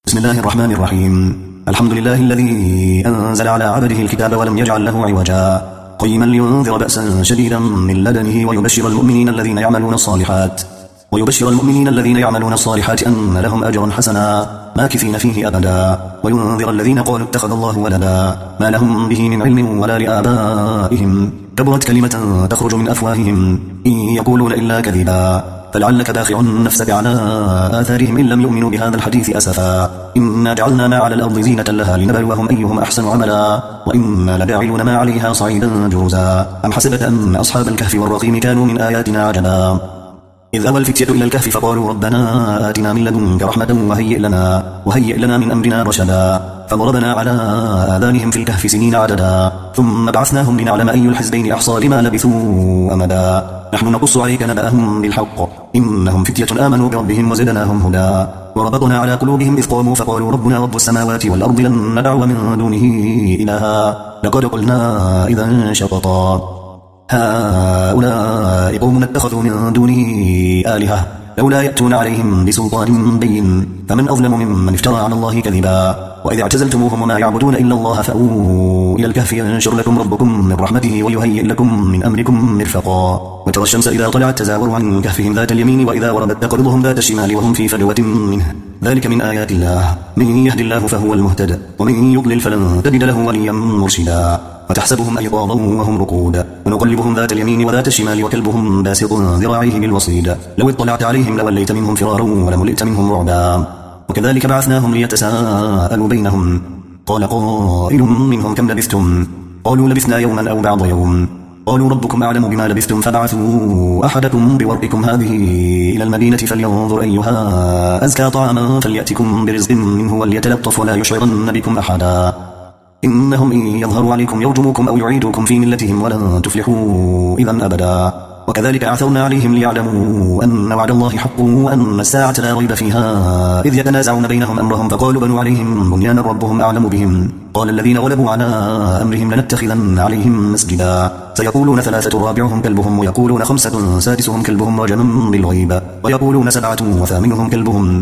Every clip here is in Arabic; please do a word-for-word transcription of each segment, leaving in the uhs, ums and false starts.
بسم الله الرحمن الرحيم. الحمد لله الذي أنزل على عبده الكتاب ولم يجعل له عوجا قيما لينذر بأسا شديدا من لدنه ويبشر المؤمنين الذين يعملون الصالحات ويبشر المؤمنين الذين يعملون الصالحات أن لهم أجرا حسنا ماكثين فيه أبدا وينذر الذين قالوا اتخذ الله ولدا ما لهم به من علم ولا لآبائهم كبرت كلمة تخرج من أفواههم إن يقولون إلا كذبا فلعلك باخع نفسك على آثارهم إن لم يؤمنوا بهذا الحديث أسفا إنا جعلنا ما على الأرض زينة لها لنبلوهم أيهم أحسن عملا وإنا لجاعلون ما عليها صعيدا جرزا أم حسبت أن أصحاب الكهف والرقيم كانوا من آياتنا عجبا إذ أوى الفتية إلى الكهف فقالوا ربنا آتنا من لدنك رحمة وهيئ لنا, وهيئ لنا من أمرنا رشدا فضربنا على آذانهم في الكهف سنين عددا ثم بعثناهم لنعلم أي الحزبين أحصى لما لبثوا أمدا نحن نقص عليك نبأهم بالحق إنهم فتية آمنوا بربهم وزدناهم هدى وربطنا على قلوبهم إذ قاموا فقالوا ربنا رب السماوات والأرض لن ندعو من دونه إلها لقد قلنا إذا شططا هؤلاء قوم اتخذوا من دونه آلهة لولا يأتون عليهم بسلطان بين فمن أظلم ممن افترى على الله كذبا وإذ اعتزلتموهم وما يعبدون إلا الله فأووا إلى الكهف ينشر لكم ربكم من رحمته ويهيئ لكم من أمركم مرفقا وترى الشمس إذا طلعت تزاور عن كهفهم ذات اليمين وإذا غربت تقرضهم ذات الشمال وهم في فجوة منه ذلك من آيات الله من يهد الله فهو المهتد ومن يضلل فلن تجد له وليا مرشدا وتحسبهم أيقاظا وهم رقود ونقلبهم ذات اليمين وذات الشمال وكلبهم باسط ذراعيه بالوصيد لو اطلعت عليهم لوليت منهم فرارا ولملئت منهم رعبا وكذلك بعثناهم ليتساءلوا بينهم قال قائل منهم كم لبثتم قالوا لبثنا يوما أو بعض يوم قالوا ربكم أعلم بما لبثتم فبعثوا أحدكم بورقكم هذه إلى المدينة فلينظر أيها أزكى طعاما فليأتكم برزق منه وليتلطف ولا يشعرن بكم أحدا إنهم إن يظهروا عليكم يرجموكم أو يعيدوكم في ملتهم ولن تفلحوا إذا أبدا وكذلك أعثرنا عليهم ليعلموا أن وعد الله حق وأن الساعة لا ريب فيها إذ يتنازعون بينهم أمرهم فقالوا بنوا عليهم بنيانا ربهم أعلم بهم قال الذين غلبوا على أمرهم لنتخذن عليهم مسجدا سيقولون ثلاثة رابعهم كلبهم ويقولون خمسة سادسهم كلبهم رجما بالغيب ويقولون سبعة وثامنهم كلبهم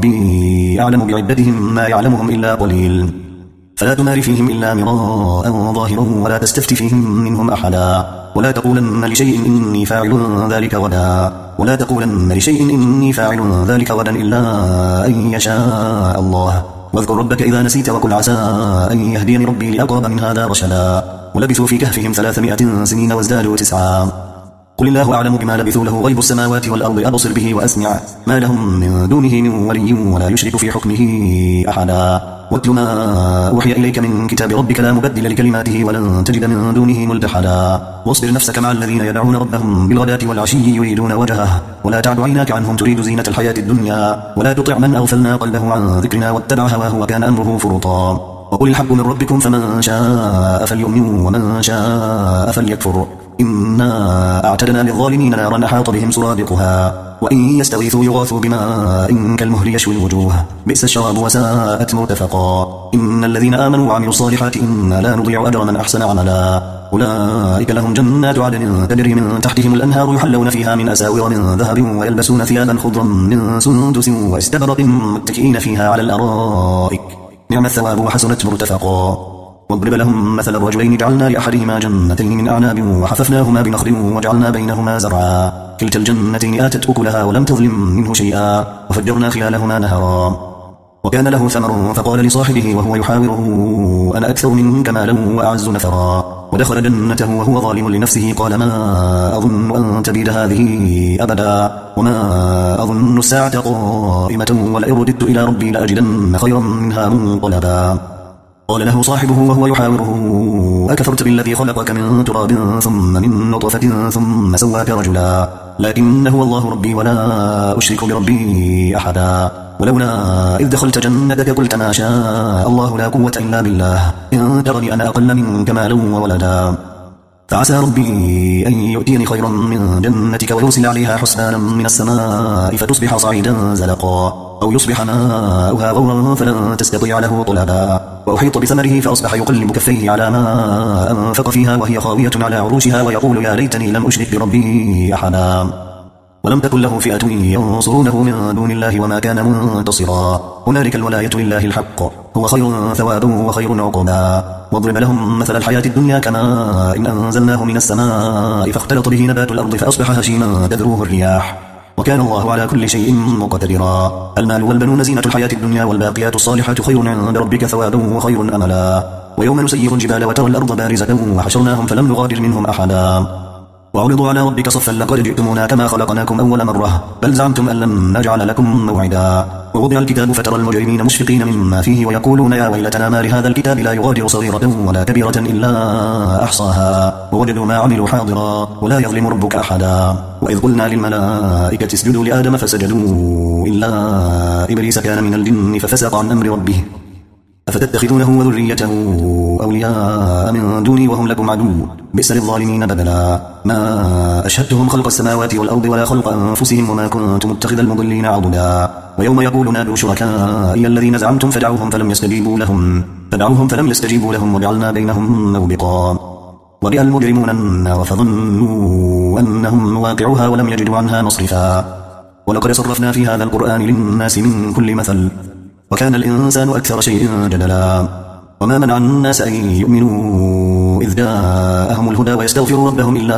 ربي أعلم بعدتهم ما يعلمهم إلا قليل فلا تمار فيهم إلا مراء ظاهرا ولا تستفت فيهم منهم أحدا ولا تقولن لشيء إني فاعل ذلك غدا ولا تقولن لشيء إني فاعل ذلك غدا إلا أن يشاء الله واذكر ربك إذا نسيت وقل عسى أن يهديني ربي لأقرب من هذا رشدا ولبثوا في كهفهم ثلاثمائة سنين وازدادوا تسعا قل الله أعلم بما لبثوا له غيب السماوات والأرض أبصر به وأسمع ما لهم من دونه من ولي ولا يشرك في حكمه أحدا واتل ما أوحي إليك من كتاب ربك لا مبدل لكلماته ولن تجد من دونه ملتحدا واصبر نفسك مع الذين يدعون ربهم بالغداة والعشي يريدون وجهه ولا تعد عيناك عنهم تريد زينة الحياة الدنيا ولا تطع من أغفلنا قلبه عن ذكرنا واتبع هواه وكان أمره فرطا وقل الحق من ربكم فمن شاء فليؤمن ومن شاء فليكفر إنا أعتدنا للظالمين نارا أحاط بهم سرادقها وإن يستغيثوا يغاثوا بماء كالمهل يشوي الوجوه بئس الشراب وساءت مرتفقا إن الذين آمنوا وعملوا الصالحات إنا لا نضيع أجر من أحسن عملا أولئك لهم جنات عدن تجري من تحتهم الأنهار يحلون فيها من أساور من ذهب ويلبسون ثيابا خضرا من سندس واستبرق متكئين فيها على الأرائك نعم الثواب وحسنت مرتفقا واضرب لهم مثل الرجلين جعلنا لأحدهما جنتين من أعناب وحففناهما بنخل وجعلنا بينهما زرعا كلتا الجنتين آتت أكلها ولم تظلم منه شيئا وفجرنا خلالهما نهرا وكان له ثمر فقال لصاحبه وهو يحاوره أنا أكثر منك مالا وأعز نفرا ودخل جنته وهو ظالم لنفسه قال ما أظن أن تبيد هذه أبدا وما أظن الساعة قائمة ولئن رددت إلى ربي لأجدن خيرا منها منقلبا قال له صاحبه وهو يحاوره أكفرت بالذي خلقك من تراب ثم من نطفة ثم سواك رجلا لكن هو الله ربي ولا أشرك بربي أحدا ولولا إذ دخلت جنتك قلت ما شاء الله لا قوة إلا بالله إن ترني أنا أقل منك مالا وولدا فعسى ربي أن يؤتيني خيرا من جنتك ويرسل عليها حسبانا من السماء فتصبح صعيدا زلقا أو يصبح ماؤها غورا فلن تستطيع له طلبا وأحيط بثمره فأصبح يقلب كفيه على ما أنفق فيها وهي خاوية على عروشها ويقول يا ليتني لم أشرك بربي أحدا ولم تكن له فئة ينصرونه من دون الله وما كان منتصرا هنالك الولاية لله الحق هو خير ثوابا وخير عقبا واضرب لهم مثل الحياة الدنيا كماء إن أنزلناه من السماء فاختلط به نبات الأرض فأصبح هشيما تذروه الرياح وكان الله على كل شيء مقتدرا المال والبنون زينة الحياة الدنيا والباقيات الصالحات خير عند ربك ثوابا وخير أملا ويوم نسير الجبال وترى الأرض بارزة وحشرناهم فلم نغادر منهم أحدا وعرضوا على ربك صفا لقد جئتمونا كما خلقناكم أول مرة بل زعمتم أن لن نجعل لكم موعدا ووضع الكتاب فترى المجرمين مشفقين مما فيه ويقولون يا ويلتنا ما لهذا الكتاب لا يغادر صغيرة ولا كبيرة إلا أحصاها ووجدوا ما عملوا حاضرا ولا يظلم ربك أحدا وإذ قلنا للملائكة اسجدوا لآدم فسجدوا إلا إبليس كان من الجن ففسق عن أمر ربه أفتتخذونه وذريته أولياء من دوني وهم لكم عدو بئس للظالمين بدلا ما أشهدتهم خلق السماوات والأرض ولا خلق أنفسهم وما كنت متخذ المضلين عضدا ويوم يقول نادوا شركائي الذين زعمتم فدعوهم فلم يستجيبوا لهم فدعوهم فلم يستجيبوا لهم وجعلنا بينهم موبقا ورئ المجرمون النار فظنوا أنهم واقعوها ولم يجدوا عنها مصرفا ولقد صرفنا في هذا القرآن للناس من كل مثل وكان الإنسان أكثر شيء جدلا وما منع الناس أن يؤمنوا إذ جاءهم الهدى ويستغفروا ربهم إلا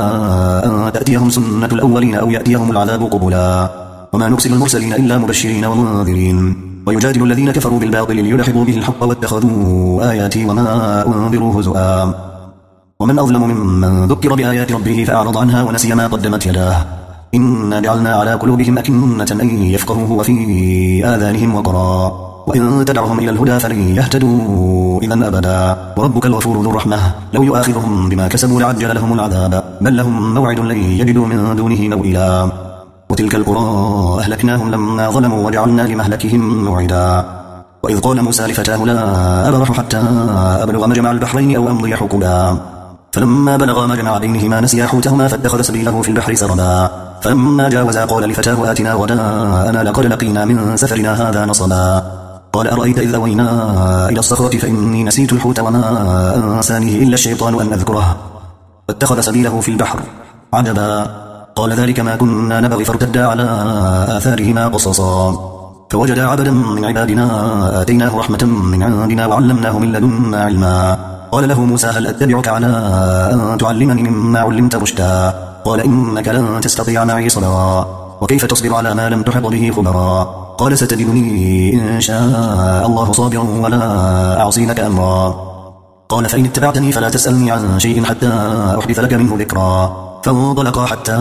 أن تأتيهم سنة الأولين أو يأتيهم العذاب قبلا وما نرسل المرسلين إلا مبشرين ومنذرين ويجادل الذين كفروا بالباطل ليدحضوا به الحق واتخذوا آياتي وما أنذروا هزؤا ومن أظلم ممن ذكر بآيات ربه فأعرض عنها ونسي ما قدمت يداه إنا جعلنا على قلوبهم أكنة أن يفقهوه وفي آذانهم وقرا وإن تدعهم إلى الهدى فلن يهتدوا إذا أبدا وربك الغفور ذو الرحمة لو يؤاخذهم بما كسبوا لعجل لهم العذاب بل لهم موعد لن يجدوا من دونه موئلا وتلك القرى أهلكناهم لما ظلموا وجعلنا لمهلكهم موعدا وإذ قال موسى لفتاه لا أبرح حتى أبلغ مجمع البحرين أو أمضي حقبا فلما بلغا مجمع بينهما نسيا حوتهما فاتخذ سبيله في البحر سربا فلما جاوزا قال لفتاه آتنا غداءنا لقد لقينا من سفرنا هذا نصبا قال أرأيت إذ أوينا إلى الصخرة فإني نسيت الحوت وما أنسانيه إلا الشيطان أن أذكره فاتخذ سبيله في البحر عجبا قال ذلك ما كنا نبغي فارتدا على آثارهما قصصا فوجدا عبدا من عبادنا آتيناه رحمة من عندنا وعلمناه من لدنا علما قال له موسى هل أتبعك على أن تعلمني مما علمت رشدا قال إنك لن تستطيع معي صبرا وكيف تصبر على ما لم تحط به خبرا قال ستجدني إن شاء الله صابرا ولا أعصي لك أمرا قال فإن اتبعتني فلا تسألني عن شيء حتى أحدث لك منه ذكرا فانطلقا حتى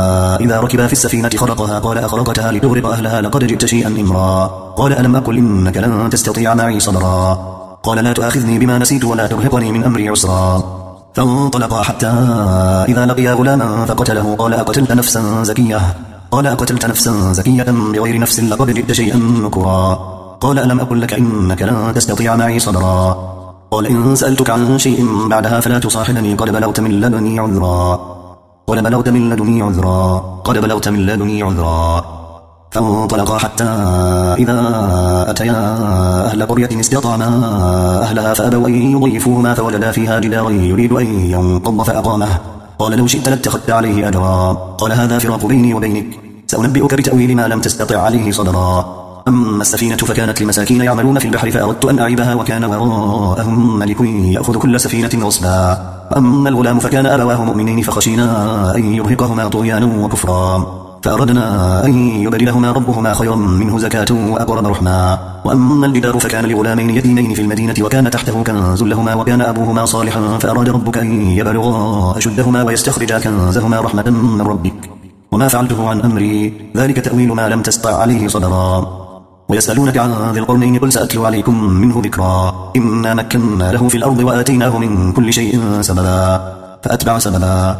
إذا ركبا في السفينة خرقها قال أخرقتها لتغرق أهلها لقد جئت شيئا إمرا قال ألم أقل إنك لن تستطيع معي صبرا قال لا تؤاخذني بما نسيت ولا ترهقني من أمري عسرا فانطلقا حتى إذا لقيا غلاما فقتله قال أقتلت نفسا زكية قال أقتلت نفسا زكية بغير نفس لقد جئت شيئا نكرا قال ألم أقل لك إنك لن تستطيع معي صبرا قال إن سألتك عن شيء بعدها فلا تصاحبني قد بلغت من لدني عذرا قد بلغت من لدني عذرا قد بلغت من لدني عذرا فانطلقا حتى إذا أتيا أهل قرية استطعما أهلها فأبوا أن يضيفوهما فوجدا فيها جدارا يريد أن ينقض فأقامه قال لو شئت لاتخذت عليه أجرا قال هذا فراق بيني وبينك سأنبئك بتأويل ما لم تستطع عليه صبرا أما السفينة فكانت لمساكين يعملون في البحر فأردت أن أعيبها وكان وراءهم ملك يأخذ كل سفينة غصبا وأما الغلام فكان أبواه مؤمنين فخشينا أن يرهقهما طغيانا وكفرا فأردنا أن يبدلهما ربهما خيرا منه زكاة وأقرب رحما وأما الجدار فكان لغلامين يتيمين في المدينة وكان تحته كنز لهما وكان أبوهما صالحا فأراد ربك أن يبلغا أشدهما ويستخرجا كنزهما رحمة من ربك وما فعلته عن أمري ذلك تأويل ما لم تستطع عليه صبرا ويسألونك عن ذي القرنين قل سأتلو عليكم منه ذكرا إنا مكنا له في الأرض وآتيناه من كل شيء سببا فأتبع سببا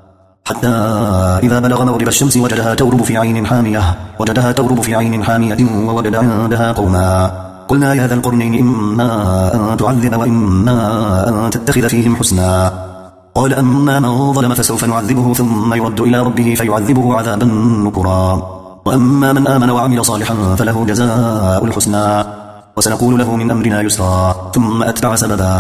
حتى إذا بلغ مغرب الشمس وجدها تغرب في عين حامية وجدها تغرب في عين حامية ووجد عندها قوما قلنا يا ذا القرنين إما أن تعذب وإما أن تتخذ فيهم حسنا قال أما من ظلم فسوف نعذبه ثم يرد إلى ربه فيعذبه عذابا نكرا وأما من آمن وعمل صالحا فله جزاء الحسنى وسنقول له من أمرنا يسرا ثم أتبع سببا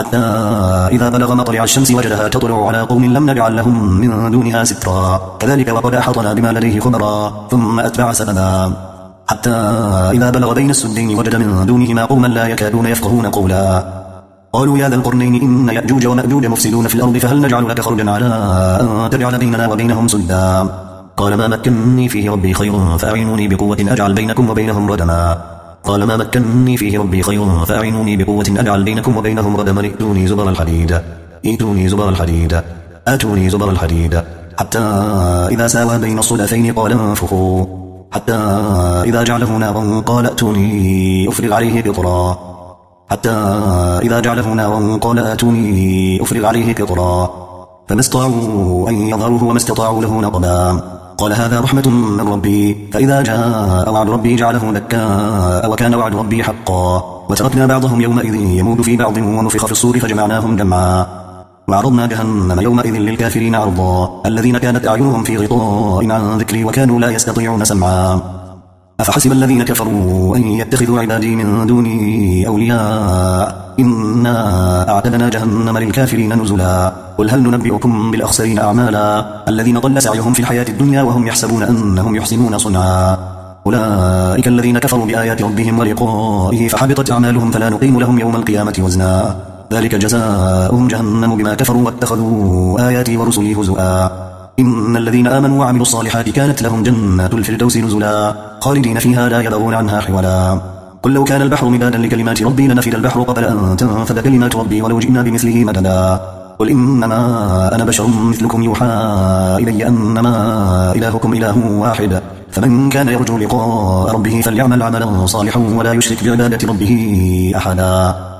حتى إذا بلغ مطلع الشمس وجدها تطلع على قوم لم نجعل لهم من دونها سترا كذلك وقد أحاطنا بما لديه خبرا ثم أتبع سببا حتى إذا بلغ بين السدين وجد من دونهما قوما لا يكادون يفقهون قولا قالوا يا ذا القرنين إن يأجوج ومأجوج مفسدون في الأرض فهل نجعل لك خرجا على أن تجعل بيننا وبينهم سدا قال ما مكنني فيه ربي خير فأعينوني بقوة أجعل بينكم وبينهم ردما قال ما مكنني فيه ربي خير فأعينوني بقوة أجعل بينكم وبينهم ردما ائتوني زبر الحديد ائتوني زبر الحديد آتوني زبر الحديد حتى إذا ساوى بين الصدفين قال انفخوا حتى إذا جعله نارا قال ائتوني أفرغ عليه قطرا حتى إذا جعله نارا قال آتوني أفرغ عليه قطرا فما استطاعوا أن يظهروه وما استطاعوا له نقبا قال هذا رحمة من ربي فإذا جاء وعد ربي جعله دكاء وكان وعد ربي حقا وتركنا بعضهم يومئذ يموت في بعض ونفخ في الصور فجمعناهم جمعا وعرضنا جهنم يومئذ للكافرين عرضا الذين كانت أعينهم في غطاء عن ذكري وكانوا لا يستطيعون سمعا أفحسب الذين كفروا أن يتخذوا عبادي من دوني أولياء إنا أعتدنا جهنم للكافرين نزلا قل هل ننبئكم بالأخسرين أعمالا الذين ضل سعيهم في الحياة الدنيا وهم يحسبون أنهم يحسنون صنعا أولئك الذين كفروا بآيات ربهم ولقائه فحبطت أعمالهم فلا نقيم لهم يوم القيامة وزنا ذلك جزاؤهم جهنم بما كفروا واتخذوا آياتي ورسلي هزؤا إن الذين آمنوا وعملوا الصالحات كانت لهم جنات الفردوس نزلا خالدين فيها لا يبغون عنها حولا قل لو كان البحر مدادا لكلمات ربي لنفد البحر قبل أن تنفد كلمات ربي ولو جئنا بمثله مددا قل إنما أنا بشر مثلكم يوحى إلي أنما إلهكم إله واحد فمن كان يرجو لقاء ربه فليعمل عملا صالحا ولا يشرك بعبادة ربه أحدا